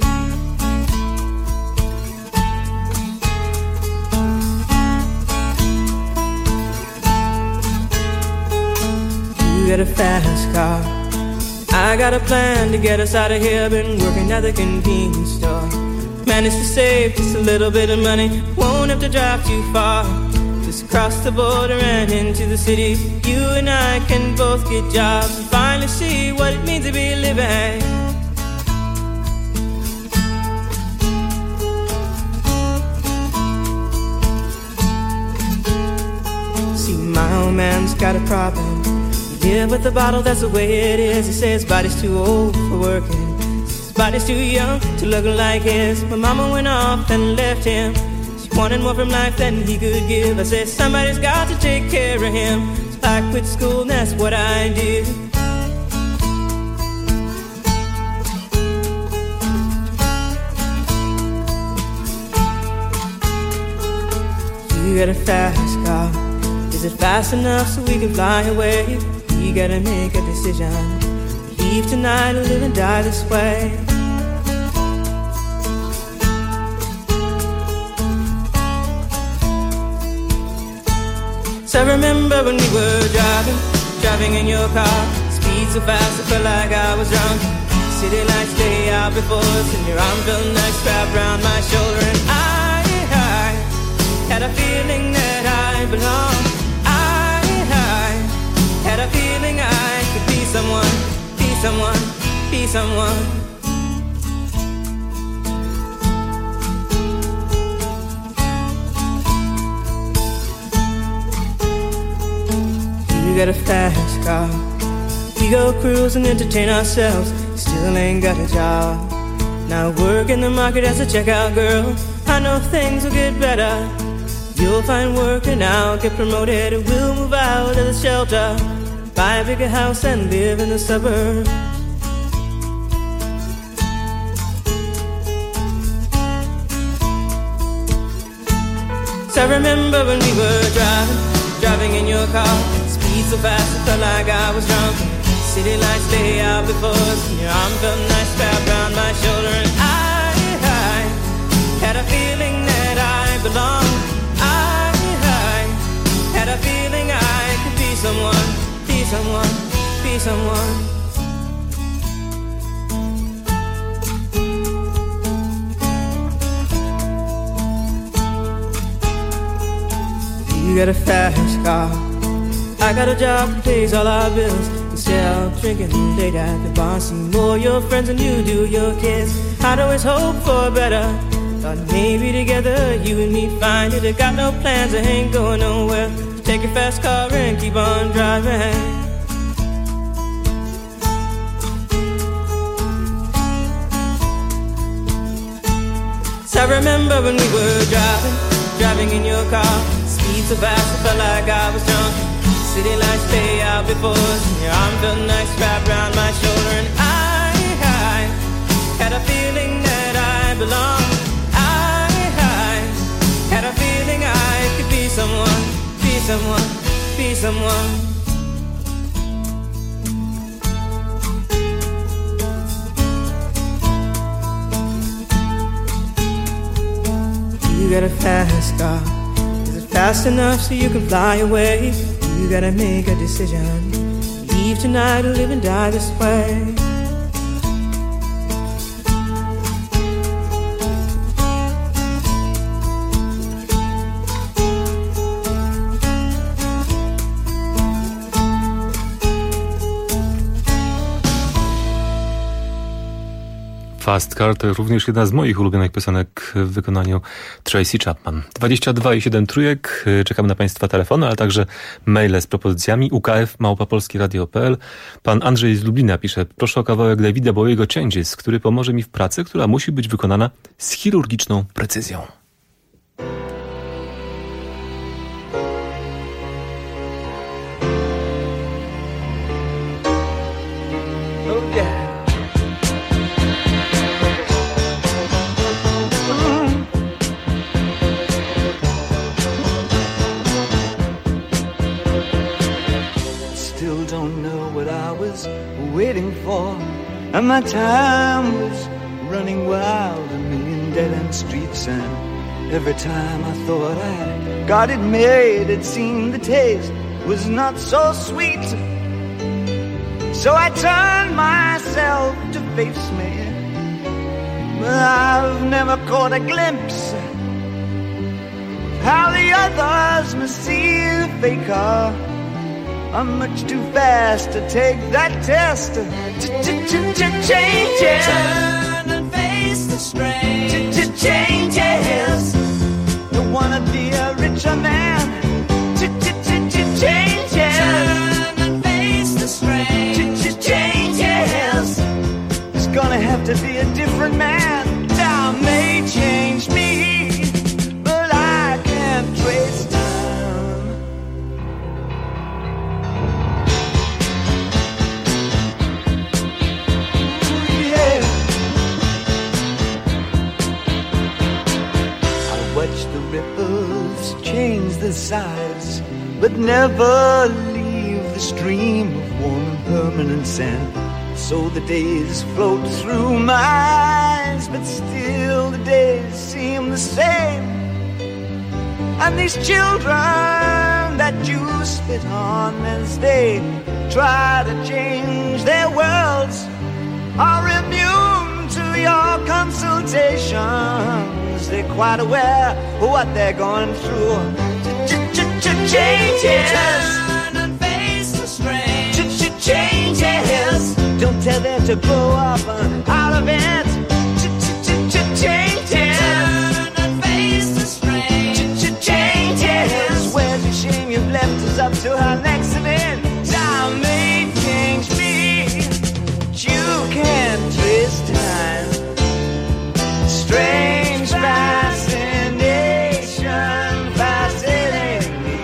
You get a fast car, I got a plan to get us out of here. Been working at the convenience store. Managed to save just a little bit of money. Won't have to drive too far. Just cross the border and into the city. You and I can both get jobs and finally see what it means to be living. See, my old man's got a problem. Yeah, with the bottle, that's the way it is. He says his body's too old for working. His body's too young to look like his. My mama went off and left him. She wanted more from life than he could give. I said, somebody's got to take care of him. So I quit school and that's what I did. You got a fast car. Is it fast enough so we can fly away? You gotta make a decision. Leave tonight or live and die this way. So I remember when we were driving in your car. Speed so fast I felt like I was drunk. City lights lay out before us and your arm felt nice wrapped around my shoulder. And I had a feeling that I belonged. Had a feeling I could be someone, be someone, be someone. You got a fast car. We go cruise and entertain ourselves. Still ain't got a job. Now work in the market as a checkout girl. I know things will get better. You'll find work and I'll get promoted. We'll move out of the shelter, buy a bigger house and live in the suburbs. So I remember when we were driving in your car. Speed so fast I felt like I was drunk. City lights lay out before us and your arm felt nice wrapped around my shoulder. And I had a feeling that I belonged. I had a feeling I could be someone, be someone, be someone. You got a fast car. I got a job that pays all our bills. Instead of drinking late at the bar, see more your friends than you do your kids. I'd always hope for better. Thought maybe together you and me find it. I got no plans, I ain't going nowhere. take your fast car and keep on driving. So I remember when we were driving in your car. Speed so fast, I felt like I was drunk. City lights lay out before us, and your arm felt nice wrapped around my shoulder. And I had a feeling that I belonged. I had a feeling I could be someone, be someone, be someone. You got a fast car. Is it fast enough so you can fly away? You gotta make a decision. Leave tonight or live and die this way. Fast Car to również jedna z moich ulubionych piosenek w wykonaniu Tracy Chapman. 22,7 trójek. Czekamy na Państwa telefony, ale także maile z propozycjami. ukf@polskieradio.pl. Pan Andrzej z Lublina pisze: proszę o kawałek Davida Bowiego Changes, który pomoże mi w pracy, która musi być wykonana z chirurgiczną precyzją. Waiting for, and my time was running wild, a million dead-end streets, and every time I thought I got it made, it seemed the taste was not so sweet. So I turned myself to face me, but I've never caught a glimpse how the others must see the faker. I'm much too fast to take that test. Changes. Turn and face the strain. Changes. Don't wanna be a richer man. Changes. Turn and face the strain. Changes. It's gonna have to be a different man. Time may change me, but I can't trace time. Change the size, but never leave the stream of warm permanent sand. So the days float through my eyes, but still the days seem the same. And these children that you spit on as they try to change their worlds are immune to your consultations. They're quite aware of what they're going through. Changes. Turn and face the strain. Changes. Don't tell them to blow up out of it. Changes. Turn and face the strain. Changes. Where's the shame you've left us up to our next event? Time may change me, but you can't trace time. Strange fascination, fascinating me.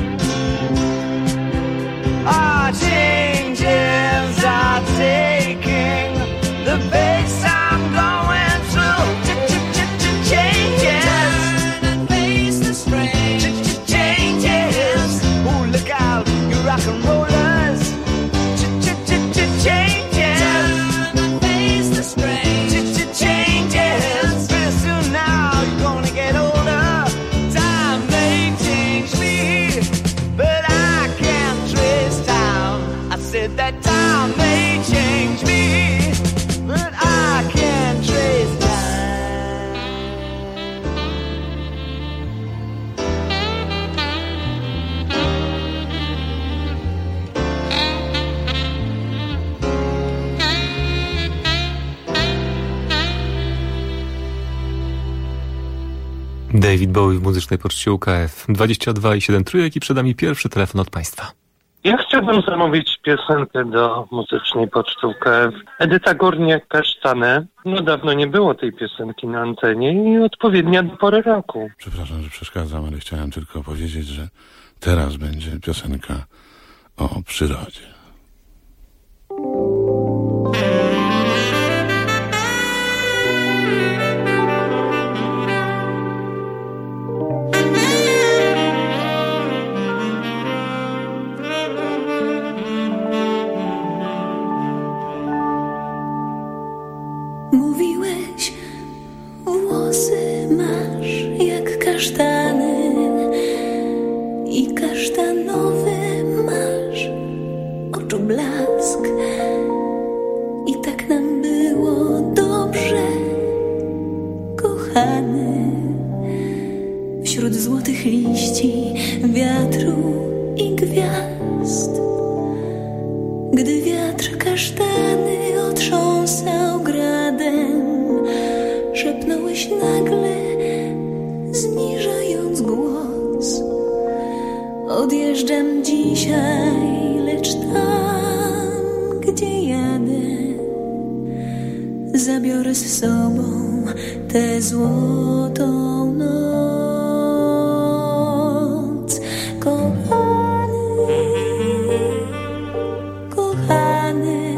Our changes are taking the pace I'm going through. Changes. Turn and face the strain. Changes. Ooh, look out, you rock and rollers. Changes. Turn and face the strain. Changes. Pretty soon now you're gonna get older. Time may change me, but I can't trace time. I said that time may change me, but I can't trace time. David Bowie w muzycznej poczcie UKF. 22 i 7 trójek i przed nami pierwszy telefon od Państwa. Ja chciałbym zamówić piosenkę do muzycznej poczty UKF. Edyta Górniak, Kasztany. No dawno nie było tej piosenki na antenie i odpowiednia do pory roku. Przepraszam, że przeszkadzam, ale chciałem tylko powiedzieć, że teraz będzie piosenka o przyrodzie. Mówiłeś, włosy masz jak kasztany i kasztanowy masz oczu blask. I tak nam było dobrze, kochany, wśród złotych liści, wiatru i gwiazd. Gdy wiatr kasztany otrząsał gradem, szepnąłeś nagle, zniżając głos: odjeżdżam dzisiaj, lecz tam, gdzie jadę, zabiorę z sobą tę złotą noc. Kochany,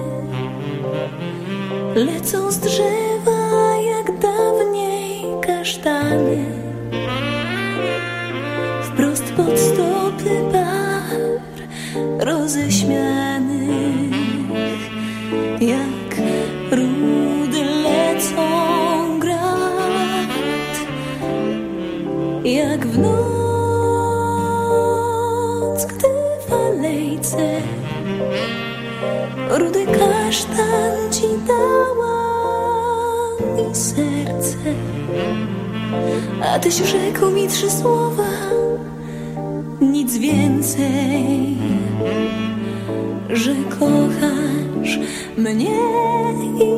lecą z drzewa jak dawniej kasztany, wprost pod stopy par roześmianych, jak rudy lecą grad, jak w noc, gdy w alejce rudy kasztan ci dała mi serce, a tyś rzekł mi 3 słowa, nic więcej, że kochasz mnie i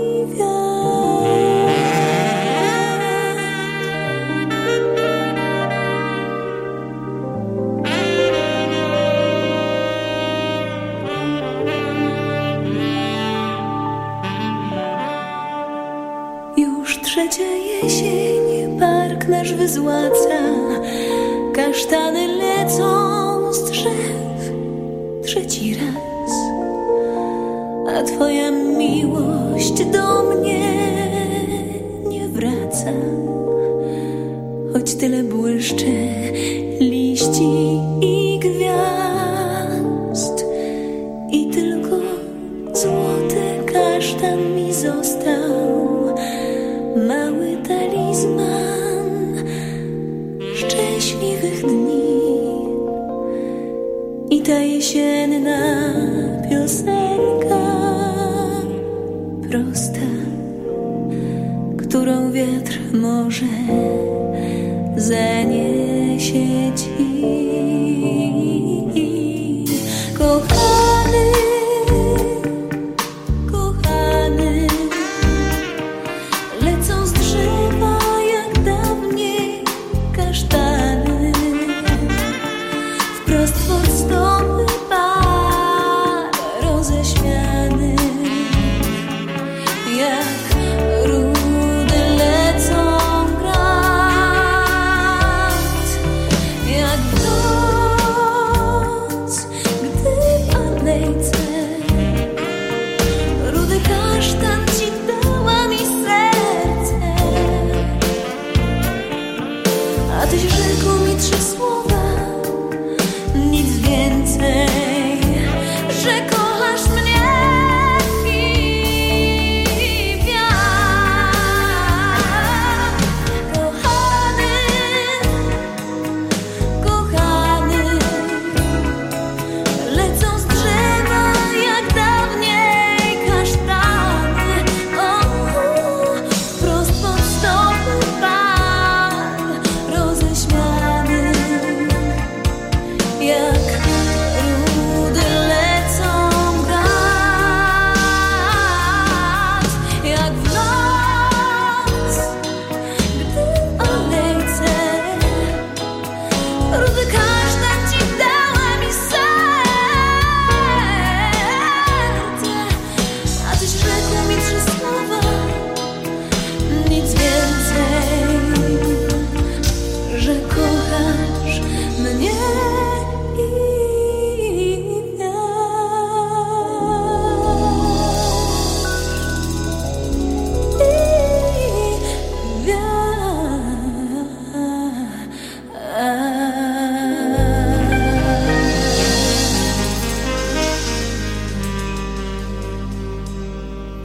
trzecia jesień, park nasz wyzłaca, kasztany lecą z drzew 3. raz, a twoja miłość do mnie nie wraca, choć tyle błyszczy liści i gwiazd, i tylko złoty kasztan mi został, mały talizman szczęśliwych dni. I ta jesienna piosenka prosta, którą wiatr może zaniesie ci. Kochany, kochany, lecą z drzewa jak dawniej kasztany, wprost pod stopy par roześmiany, jak rudy lecą grad, jak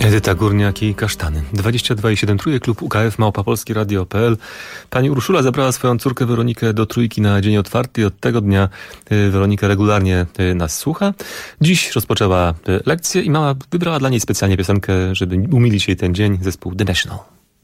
Edyta Górniak i Kasztany. 22,7 klub UKF @polskieradio.pl. Pani Urszula zabrała swoją córkę Weronikę do Trójki na dzień otwarty i od tego dnia Weronika regularnie nas słucha. Dziś rozpoczęła lekcję i mama wybrała dla niej specjalnie piosenkę, żeby umilić jej ten dzień, zespół The National.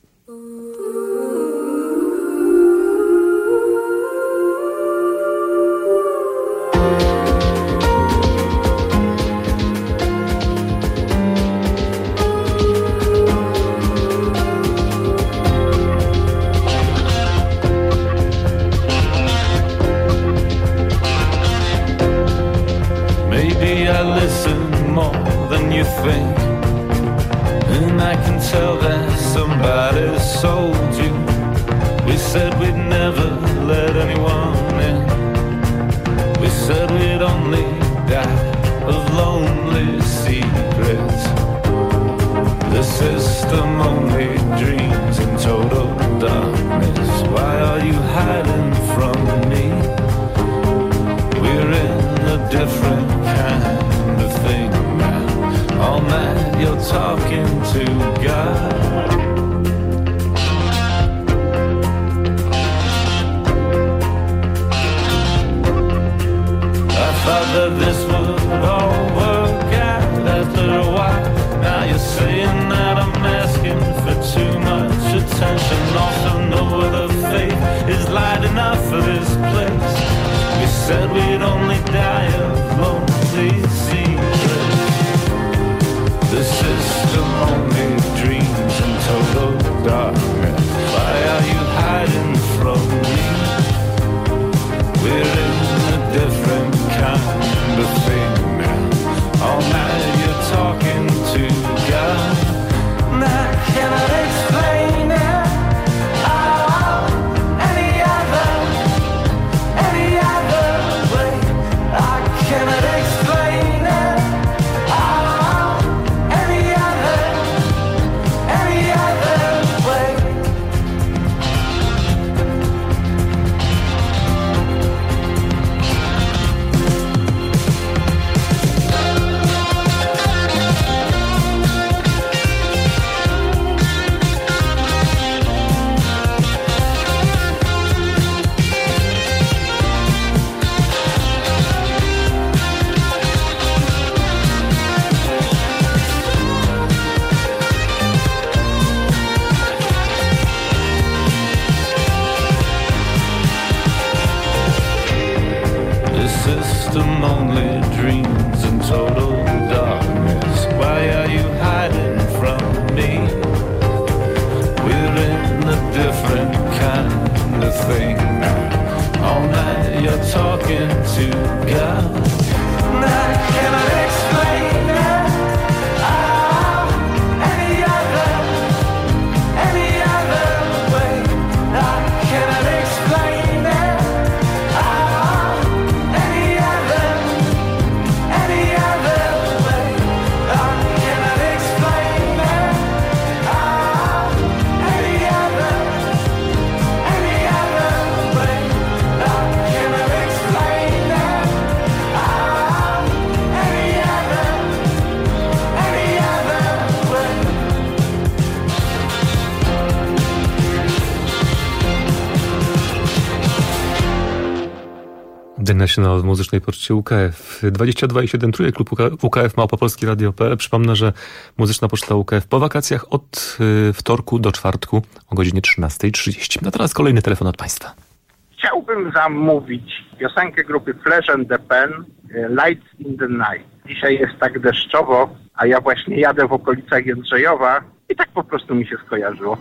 The National w muzycznej poczcie UKF. 22,7 klub UKF @polskieradio.pl. Przypomnę, że muzyczna poczta UKF po wakacjach od wtorku do czwartku o godzinie 13:30. A teraz kolejny telefon od Państwa. Chciałbym zamówić piosenkę grupy Flesh and the Pen, Lights in the Night. Dzisiaj jest tak deszczowo, a ja właśnie jadę w okolicach Jędrzejowa i tak po prostu mi się skojarzyło.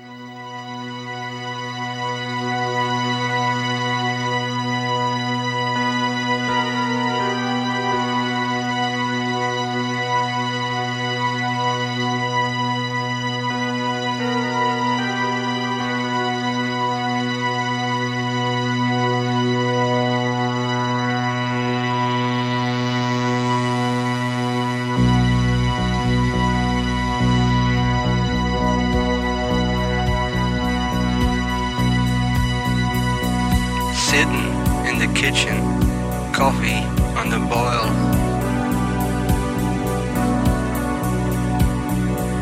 Sitting in the kitchen, coffee on the boil.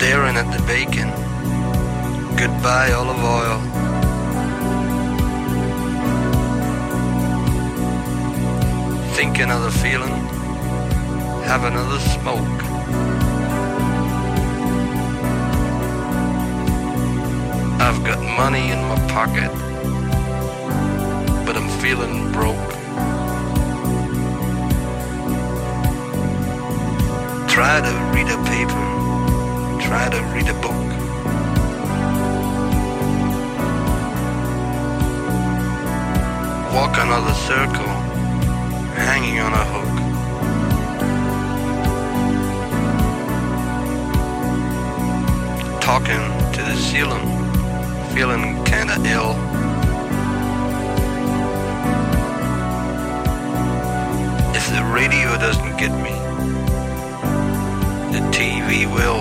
staring at the bacon. Goodbye olive oil. Think another feeling, have another smoke. I've got money in my pocket, but I'm feeling broke. Try to read a paper, try to read a book. Walk another circle, hanging on a hook. Talking to the ceiling, feeling kinda ill. If the radio doesn't get me, the TV will.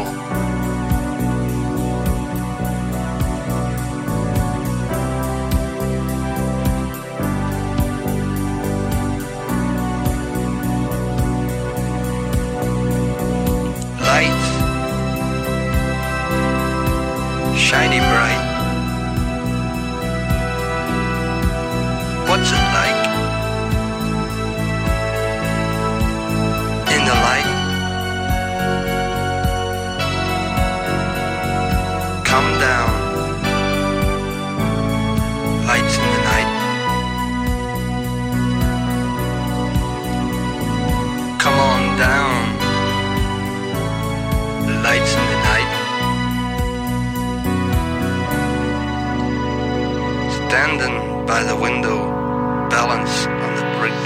Lights, shiny bright. What's it like in the light? Come down, lights in the night. Come on down, lights in the night. Standing by the window, balance on the brick.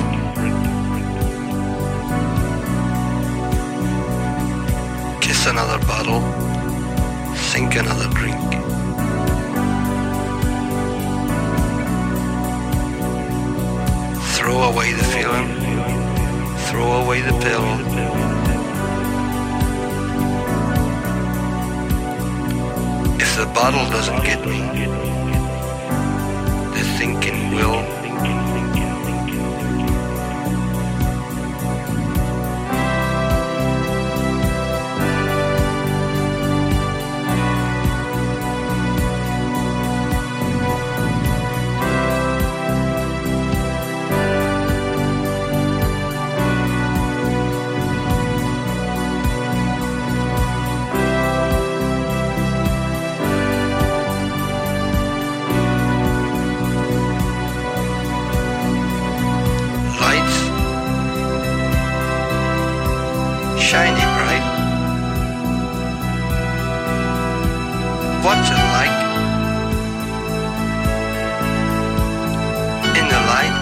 Kiss another bottle, sink another drink. Throw away the feeling, throw away the pill. If the bottle doesn't get me, the thinking will. Shiny bright. What's it like in the light?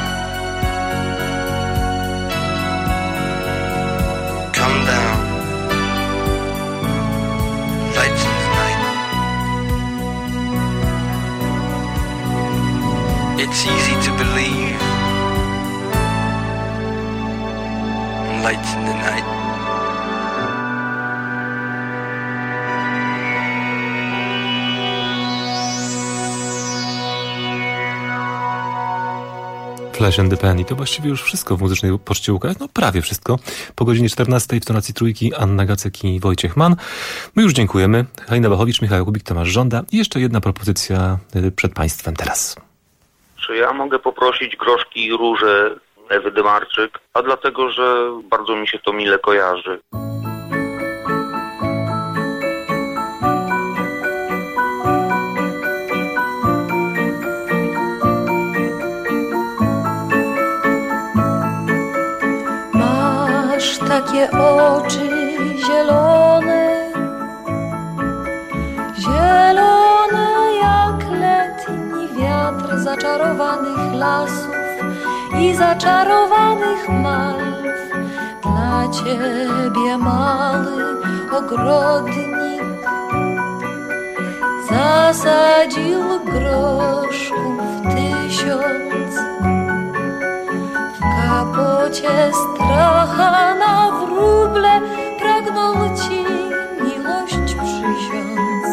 Come down, lights in the night. It's easy to believe, lights in the night. Flash and the Pen i to właściwie już wszystko w muzycznej poczcie UKF, no prawie wszystko. Po godzinie 14 w tonacji trójki Anna Gacek i Wojciech Mann. My już dziękujemy. Halina Wachowicz, Michał Jakubik, Tomasz Żąda i jeszcze jedna propozycja przed Państwem teraz. Czy ja mogę poprosić Groszki i Róże Ewy Dymarczyk? A dlatego, że bardzo mi się to mile kojarzy. Takie oczy zielone, zielone jak letni wiatr zaczarowanych lasów i zaczarowanych malw. Dla ciebie mały ogrodnik zasadził groszków 1000. W kapocie stracha na wróble pragnął ci miłość przysiąc.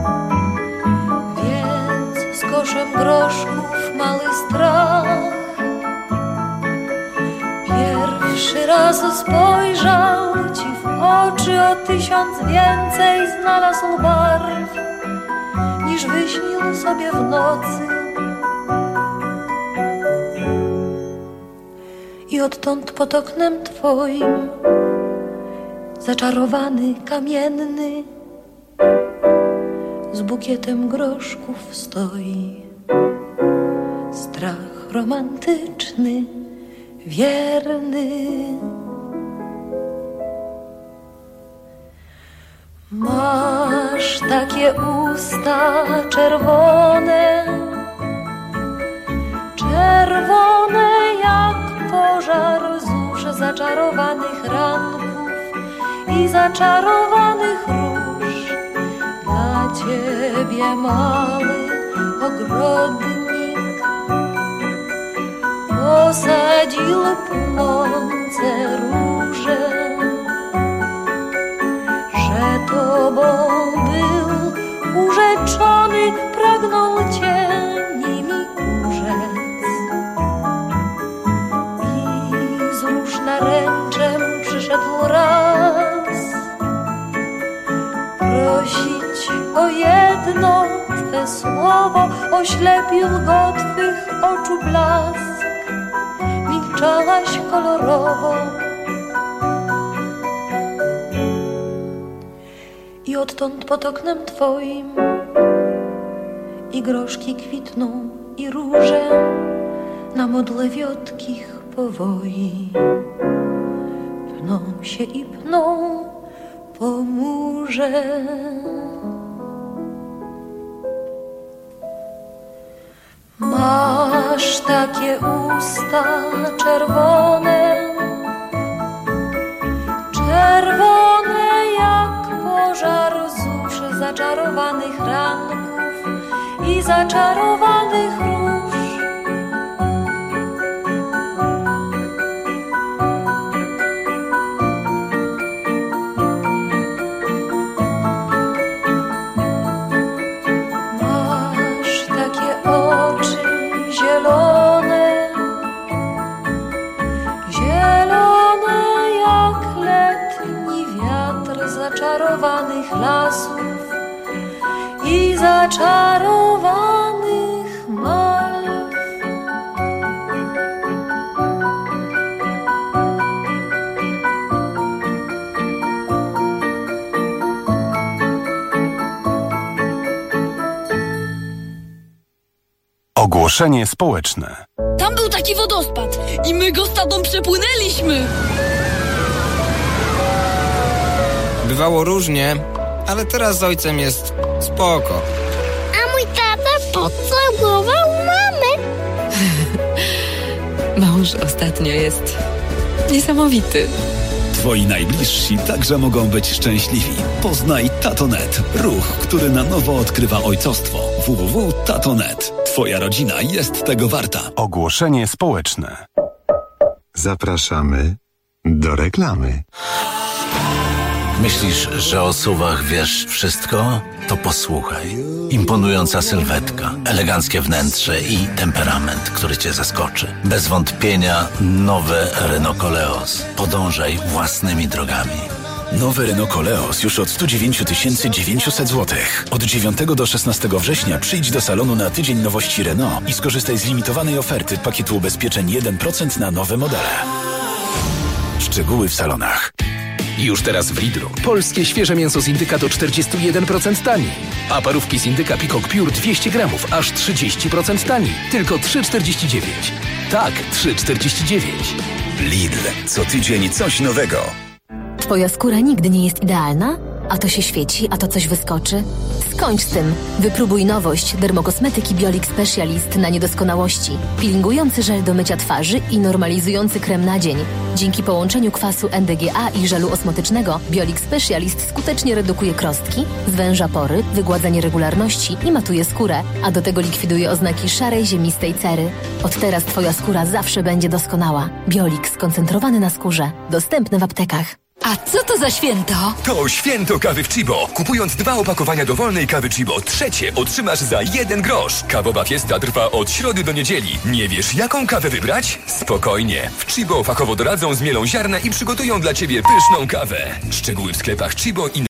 Więc z koszem groszków mały strach pierwszy raz spojrzał ci w oczy. oczy o 1000 więcej znalazł barw, niż wyśnił sobie w nocy. I odtąd pod oknem twoim, zaczarowany, kamienny, z bukietem groszków stoi. Strach romantyczny, wierny. Masz takie usta czerwone, czerwone jak pożar zusz zaczarowanych ranków i zaczarowanych róż. Dla ciebie mały ogrodnik posadził płonące róże, że tobą był urzeczony, pragnął cię nimi urzec. I z róż naręczem przyszedł raz prosić o jedno twe słowo, oślepił go twych oczu blask. Milczałaś kolorowo i odtąd pod oknem twoim i groszki kwitną i róże na modle wiotkich powoi pną się i pną po murze. Masz takie usta czerwone, czerwone jak pożar zusz zaczarowanych ranków i zaczarowanych róż. Masz takie oczy zielone, zielone jak letni wiatr zaczarowanych lasów i zaczarowanych malw. Ogłoszenie społeczne. Tam był taki wodospad i my go z tatą przepłynęliśmy. Bywało różnie, ale teraz z ojcem jest spoko. A mój tata pocałował mamę. Mąż ostatnio jest niesamowity. Twoi najbliżsi także mogą być szczęśliwi. Poznaj Tatonet. Ruch, który na nowo odkrywa ojcostwo. www.tatonet. Twoja rodzina jest tego warta. Ogłoszenie społeczne. Zapraszamy do reklamy. Myślisz, że o SUV-ach wiesz wszystko? To posłuchaj. Imponująca sylwetka, eleganckie wnętrze i temperament, który cię zaskoczy. Bez wątpienia nowe Renault Koleos. Podążaj własnymi drogami. Nowy Renault Koleos już od 109 900 zł. Od 9 do 16 września przyjdź do salonu na tydzień nowości Renault i skorzystaj z limitowanej oferty pakietu ubezpieczeń 1% na nowe modele. Szczegóły w salonach. Już teraz w Lidlu. Polskie świeże mięso z indyka do 41% taniej. A parówki z indyka Peacock Pure 200 gramów aż 30% taniej. Tylko 3,49. Tak, 3,49. Lidl. Co tydzień coś nowego. Twoja skóra nigdy nie jest idealna? A to się świeci, a to coś wyskoczy? Skończ z tym. Wypróbuj nowość dermokosmetyki Biolix Specialist na niedoskonałości. Peelingujący żel do mycia twarzy i normalizujący krem na dzień. Dzięki połączeniu kwasu NDGA i żelu osmotycznego Biolix Specialist skutecznie redukuje krostki, zwęża pory, wygładza nieregularności i matuje skórę, a do tego likwiduje oznaki szarej, ziemistej cery. Od teraz Twoja skóra zawsze będzie doskonała. Biolix skoncentrowany na skórze. Dostępny w aptekach. A co to za święto? To święto kawy w Chibo. Kupując 2 opakowania dowolnej kawy Chibo, trzecie otrzymasz za 1 grosz. Kawowa fiesta trwa od środy do niedzieli. Nie wiesz, jaką kawę wybrać? Spokojnie. W Chibo fachowo doradzą, zmielą ziarna i przygotują dla Ciebie pyszną kawę. Szczegóły w sklepach Chibo i